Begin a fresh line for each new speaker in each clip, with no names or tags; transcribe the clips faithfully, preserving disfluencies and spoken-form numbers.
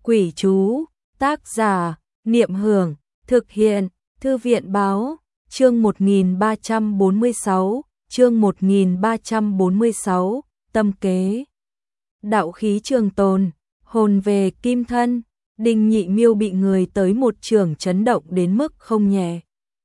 Quỷ chú, tác giả, Niệm Hưởng, thực hiện, Thư viện báo, chương một nghìn ba trăm bốn mươi sáu, chương một nghìn ba trăm bốn mươi sáu, tâm kế. Đạo khí trường tồn, hồn về kim thân, Đinh Nhị Miêu bị người tới một trường chấn động đến mức không nhẹ.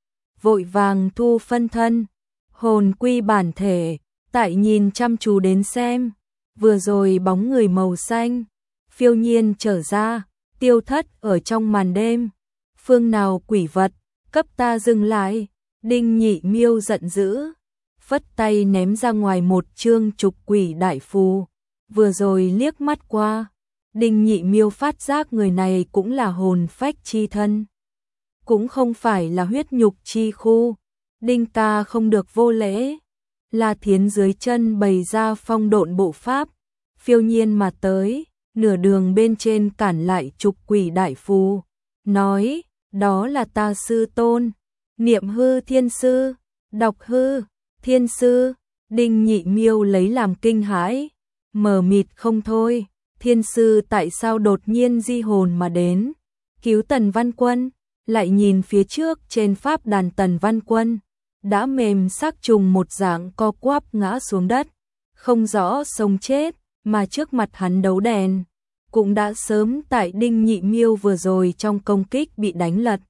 Vội vàng thu phân thân, hồn quy bản thể, tại nhìn chăm chú đến xem, vừa rồi bóng người màu xanh, phiêu nhiên trở ra, tiêu thất ở trong màn đêm. Phương nào quỷ vật, cấp ta dừng lại. Đinh Nhị Miêu giận dữ, phất tay ném ra ngoài một chương trục quỷ đại phù. Vừa rồi liếc mắt qua, Đinh Nhị Miêu phát giác người này cũng là hồn phách chi thân, cũng không phải là huyết nhục chi khu. Đinh ca không được vô lễ. La Thiến dưới chân bày ra phong độn bộ pháp, phiêu nhiên mà tới, nửa đường bên trên cản lại trục quỷ đại phù, nói, đó là ta sư tôn, Niệm Hư Thiên Sư, Đọc Hư Thiên Sư. Đinh Nhị Miêu lấy làm kinh hãi, mờ mịt không thôi, Thiên Sư tại sao đột nhiên di hồn mà đến, cứu Tần Văn Quân. Lại nhìn phía trước trên pháp đàn Tần Văn Quân, đã mềm xác trùng một dạng co quắp ngã xuống đất, không rõ sống chết, mà trước mặt hắn đấu đèn, cũng đã sớm tại Đinh Nhị Miêu vừa rồi trong công kích bị đánh lật.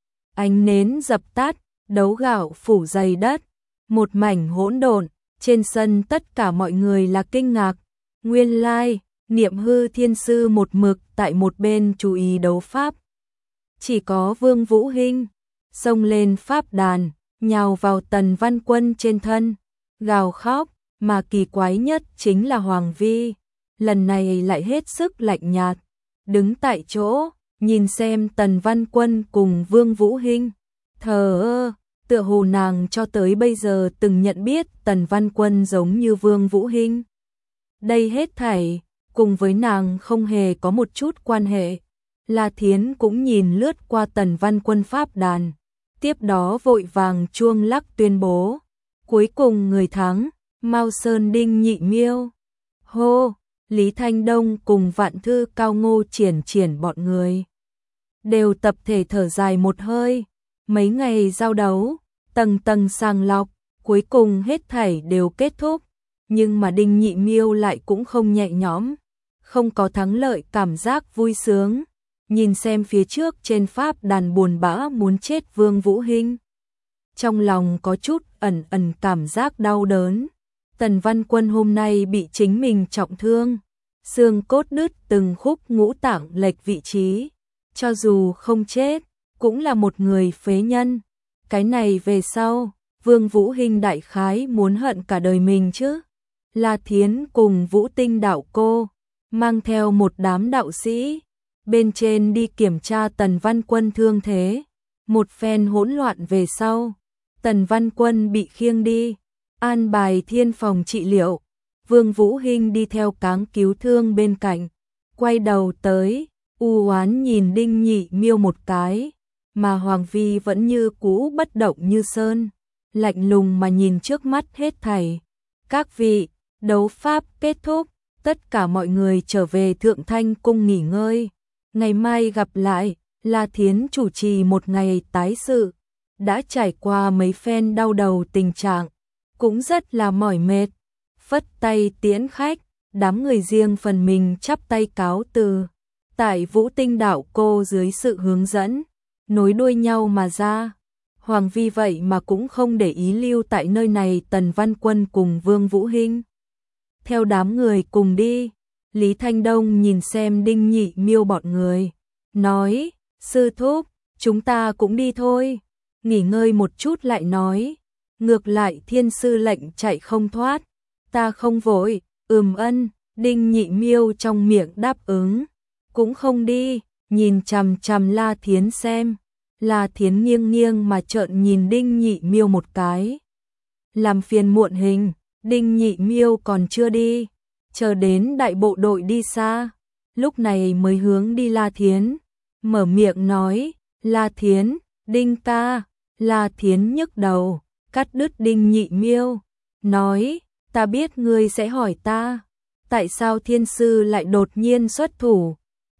Ánh nến dập tắt, đấu gạo phủ dày đất, một mảnh hỗn độn, trên sân tất cả mọi người là kinh ngạc. Nguyên lai, Niệm Hư Thiên Sư một mực tại một bên chú ý đấu pháp. Chỉ có Vương Vũ Hinh xông lên pháp đàn, nhào vào Tần Văn Quân trên thân, gào khóc, mà kỳ quái nhất chính là Hoàng Vi, lần này lại hết sức lạnh nhạt, đứng tại chỗ, nhìn xem Tần Văn Quân cùng Vương Vũ Hinh, thờ ơ, tựa hồ nàng cho tới bây giờ từng nhận biết Tần Văn Quân giống như Vương Vũ Hinh. Đây hết thảy, cùng với nàng không hề có một chút quan hệ. La Thiến cũng nhìn lướt qua Tần Văn Quân pháp đàn, tiếp đó vội vàng chuông lắc tuyên bố, cuối cùng người thắng, Mao Sơn Đinh Nhị Miêu. Hô, Lý Thanh Đông cùng Vạn Thư Cao Ngô triển triển bọn người đều tập thể thở dài một hơi. Mấy ngày giao đấu, tầng tầng sàng lọc, cuối cùng hết thảy đều kết thúc, nhưng mà Đinh Nhị Miêu lại cũng không nhẹ nhõm, không có thắng lợi cảm giác vui sướng. Nhìn xem phía trước trên pháp đàn buồn bã muốn chết Vương Vũ Hinh, trong lòng có chút ẩn ẩn cảm giác đau đớn. Tần Văn Quân hôm nay bị chính mình trọng thương, xương cốt đứt từng khúc, ngũ tạng lệch vị trí, cho dù không chết, cũng là một người phế nhân. Cái này về sau, Vương Vũ Hinh đại khái muốn hận cả đời mình chứ. La Thiến cùng Vũ Tinh đạo cô mang theo một đám đạo sĩ bên trên đi kiểm tra Tần Văn Quân thương thế. Một phen hỗn loạn về sau, Tần Văn Quân bị khiêng đi, an bài thiên phòng trị liệu. Vương Vũ Hinh đi theo cáng cứu thương bên cạnh, quay đầu tới, u oán nhìn Đinh Nhị Miêu một cái, mà Hoàng Vi vẫn như cũ bất động như sơn, lạnh lùng mà nhìn trước mắt hết thảy. Các vị, đấu pháp kết thúc, tất cả mọi người trở về Thượng Thanh Cung nghỉ ngơi. Ngày mai gặp lại. La Thiến chủ trì một ngày tái sự, đã trải qua mấy phen đau đầu tình trạng, cũng rất là mỏi mệt. Phất tay tiễn khách, đám người riêng phần mình chắp tay cáo từ. Tại Vũ Tinh đạo cô dưới sự hướng dẫn, nối đuôi nhau mà ra. Hoàng Vi vậy mà cũng không để ý lưu tại nơi này Tần Văn Quân cùng Vương Vũ Hinh, theo đám người cùng đi. Lý Thanh Đông nhìn xem Đinh Nhị Miêu bọn người, nói, sư thúc, chúng ta cũng đi thôi. Nghỉ ngơi một chút lại nói, ngược lại Thiên Sư lệnh chạy không thoát, ta không vội. Ừm ân. Đinh Nhị Miêu trong miệng đáp ứng, cũng không đi, nhìn chằm chằm La Thiến xem. La Thiến nghiêng nghiêng mà trợn nhìn Đinh Nhị Miêu một cái, làm phiền muộn hình. Đinh Nhị Miêu còn chưa đi, chờ đến đại bộ đội đi xa, lúc này mới hướng đi La Thiến, mở miệng nói, La Thiến, Đinh ca. La Thiến nhức đầu, cắt đứt Đinh Nhị Miêu, nói, ta biết ngươi sẽ hỏi ta, tại sao Thiên Sư lại đột nhiên xuất thủ,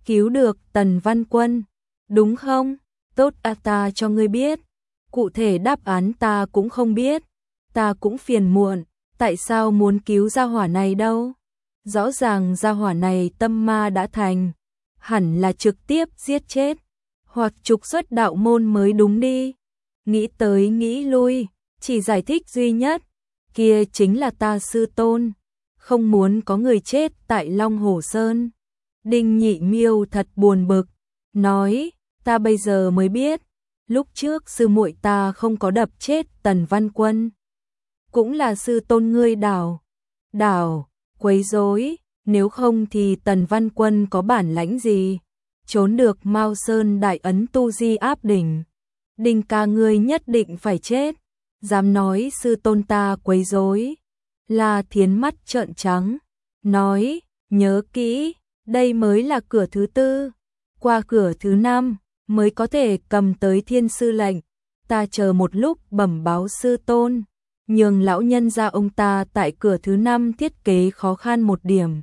cứu được Tần Văn Quân, đúng không? Tốt à, ta cho ngươi biết. Cụ thể đáp án ta cũng không biết. Ta cũng phiền muộn, tại sao muốn cứu gia hỏa này đâu? Rõ ràng gia hỏa này tâm ma đã thành, hẳn là trực tiếp giết chết, hoặc trục xuất đạo môn mới đúng đi. Nghĩ tới nghĩ lui, chỉ giải thích duy nhất, kia chính là ta sư tôn, không muốn có người chết tại Long Hồ Sơn. Đinh Nhị Miêu thật buồn bực, nói, ta bây giờ mới biết, lúc trước sư muội ta không có đập chết Tần Văn Quân, cũng là sư tôn ngươi đảo, đảo, quấy rối, nếu không thì Tần Văn Quân có bản lãnh gì, trốn được Mao Sơn đại ấn tu di áp đỉnh. Đinh ca ngươi nhất định phải chết, dám nói sư tôn ta quấy rối. La Thiến mắt trợn trắng, nói, nhớ kỹ, đây mới là cửa thứ tư, qua cửa thứ năm mới có thể cầm tới thiên sư lệnh. Ta chờ một lúc bẩm báo sư tôn, nhường lão nhân gia ông ta tại cửa thứ năm thiết kế khó khăn một điểm,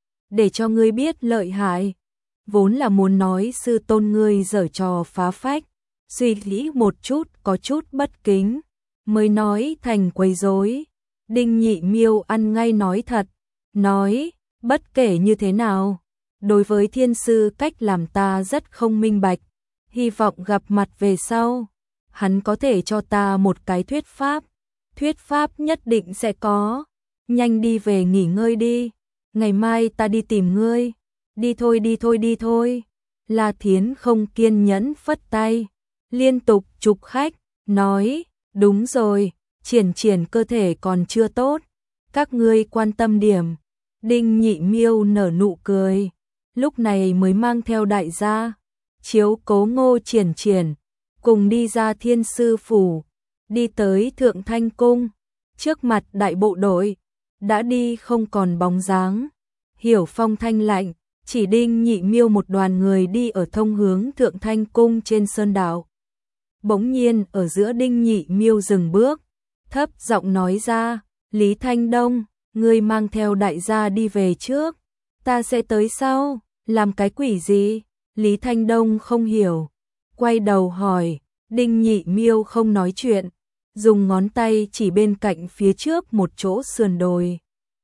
để cho ngươi biết lợi hại. Vốn là muốn nói sư tôn ngươi giở trò phá phách, suy nghĩ một chút có chút bất kính, mới nói thành quấy rối. Đinh Nhị Miêu ăn ngay nói thật, nói, bất kể như thế nào, đối với thiên sư cách làm ta rất không minh bạch, hy vọng gặp mặt về sau, hắn có thể cho ta một cái thuyết pháp. Thuyết pháp nhất định sẽ có, nhanh đi về nghỉ ngơi đi, ngày mai ta đi tìm ngươi. Đi thôi đi thôi đi thôi. La Thiến không kiên nhẫn phất tay, liên tục chụp khách, nói, đúng rồi, Triển Triển cơ thể còn chưa tốt, các ngươi quan tâm điểm. Đinh Nhị Miêu nở nụ cười, lúc này mới mang theo đại gia, chiếu cố Ngô Triển Triển, cùng đi ra thiên sư phủ, đi tới Thượng Thanh Cung, trước mặt đại bộ đội, đã đi không còn bóng dáng. Hiểu Phong thanh lạnh, chỉ Đinh Nhị Miêu một đoàn người đi ở thông hướng Thượng Thanh Cung trên sơn đạo. Bỗng nhiên ở giữa Đinh Nhị Miêu dừng bước, thấp giọng nói ra, Lý Thanh Đông, ngươi mang theo đại gia đi về trước, ta sẽ tới sau. Làm cái quỷ gì? Lý Thanh Đông không hiểu, quay đầu hỏi. Đinh Nhị Miêu không nói chuyện, dùng ngón tay chỉ bên cạnh phía trước một chỗ sườn đồi.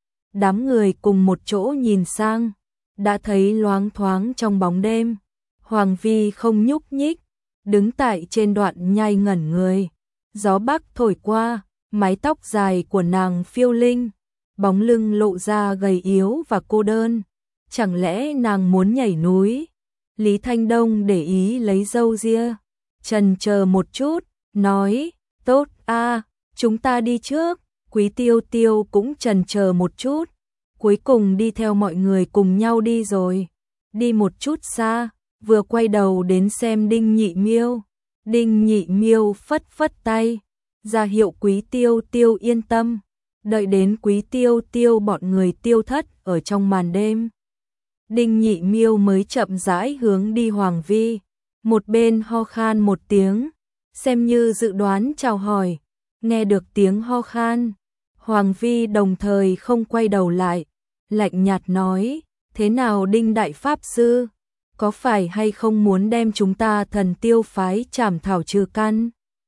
Đám người cùng một chỗ nhìn sang, đã thấy loáng thoáng trong bóng đêm, Hoàng Vi không nhúc nhích, đứng tại trên đoạn nhai ngẩn người. Gió bắc thổi qua, mái tóc dài của nàng phiêu linh, bóng lưng lộ ra gầy yếu và cô đơn. Chẳng lẽ nàng muốn nhảy núi? Lý Thanh Đông để ý lấy râu ria, chần chờ một chút, nói, tốt a, chúng ta đi trước. Quý Tiêu Tiêu cũng chần chờ một chút, cuối cùng đi theo mọi người cùng nhau đi rồi. Đi một chút xa, vừa quay đầu đến xem Đinh Nhị Miêu. Đinh Nhị Miêu phất phất tay, ra hiệu Quý Tiêu Tiêu yên tâm, đợi đến Quý Tiêu Tiêu bọn người tiêu thất ở trong màn đêm. Đinh Nhị Miêu mới chậm rãi hướng đi Hoàng Vi, một bên ho khan một tiếng, xem như dự đoán chào hỏi. Nghe được tiếng ho khan, Hoàng Vi đồng thời không quay đầu lại, lạnh nhạt nói, thế nào Đinh Đại Pháp Sư, có phải hay không muốn đem chúng ta Thần Tiêu phái trảm thảo trừ căn?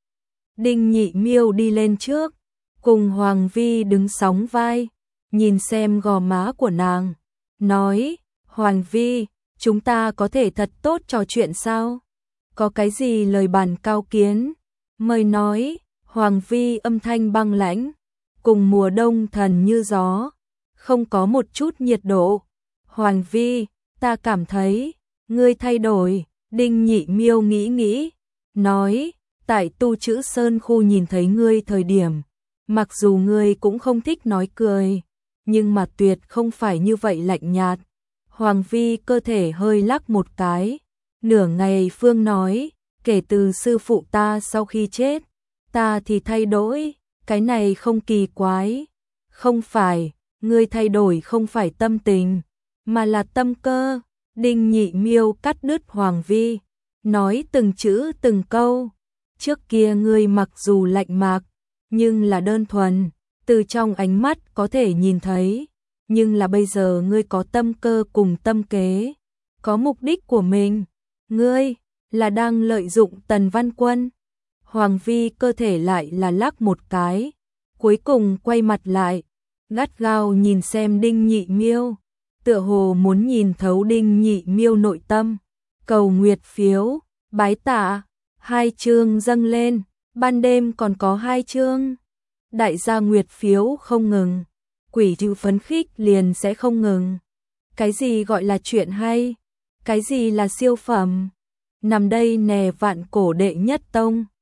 Đinh Nhị Miêu đi lên trước, cùng Hoàng Vi đứng sóng vai, nhìn xem gò má của nàng, nói, Hoàng Vi, chúng ta có thể thật tốt trò chuyện sao? Có cái gì lời bàn cao kiến? Mời nói. Hoàng Vi âm thanh băng lãnh, cùng mùa đông thần như gió, không có một chút nhiệt độ. Hoàng Vi, ta cảm thấy, ngươi thay đổi. Đinh Nhị Miêu nghĩ nghĩ, nói, tại Tu Chữ Sơn khu nhìn thấy ngươi thời điểm, mặc dù ngươi cũng không thích nói cười, nhưng mà tuyệt không phải như vậy lạnh nhạt. Hoàng Vi cơ thể hơi lắc một cái, nửa ngày phương nói, kể từ sư phụ ta sau khi chết, ta thì thay đổi, cái này không kỳ quái. Không phải, ngươi thay đổi không phải tâm tình, mà là tâm cơ. Đinh Nhị Miêu cắt đứt Hoàng Vi, nói từng chữ từng câu. Trước kia ngươi mặc dù lạnh mạc, nhưng là đơn thuần, từ trong ánh mắt có thể nhìn thấy. Nhưng là bây giờ ngươi có tâm cơ cùng tâm kế, có mục đích của mình. Ngươi là đang lợi dụng Tần Văn Quân. Hoàng Vi cơ thể lại là lắc một cái, cuối cùng quay mặt lại, gắt gao nhìn xem Đinh Nhị Miêu, tựa hồ muốn nhìn thấu Đinh Nhị Miêu nội tâm. Cầu nguyệt phiếu, bái tạ, hai chương dâng lên, ban đêm còn có hai chương. Đại gia nguyệt phiếu không ngừng, quỷ chữ phấn khích liền sẽ không ngừng. Cái gì gọi là chuyện hay? Cái gì là siêu phẩm? Nằm đây nè vạn cổ đệ nhất tông.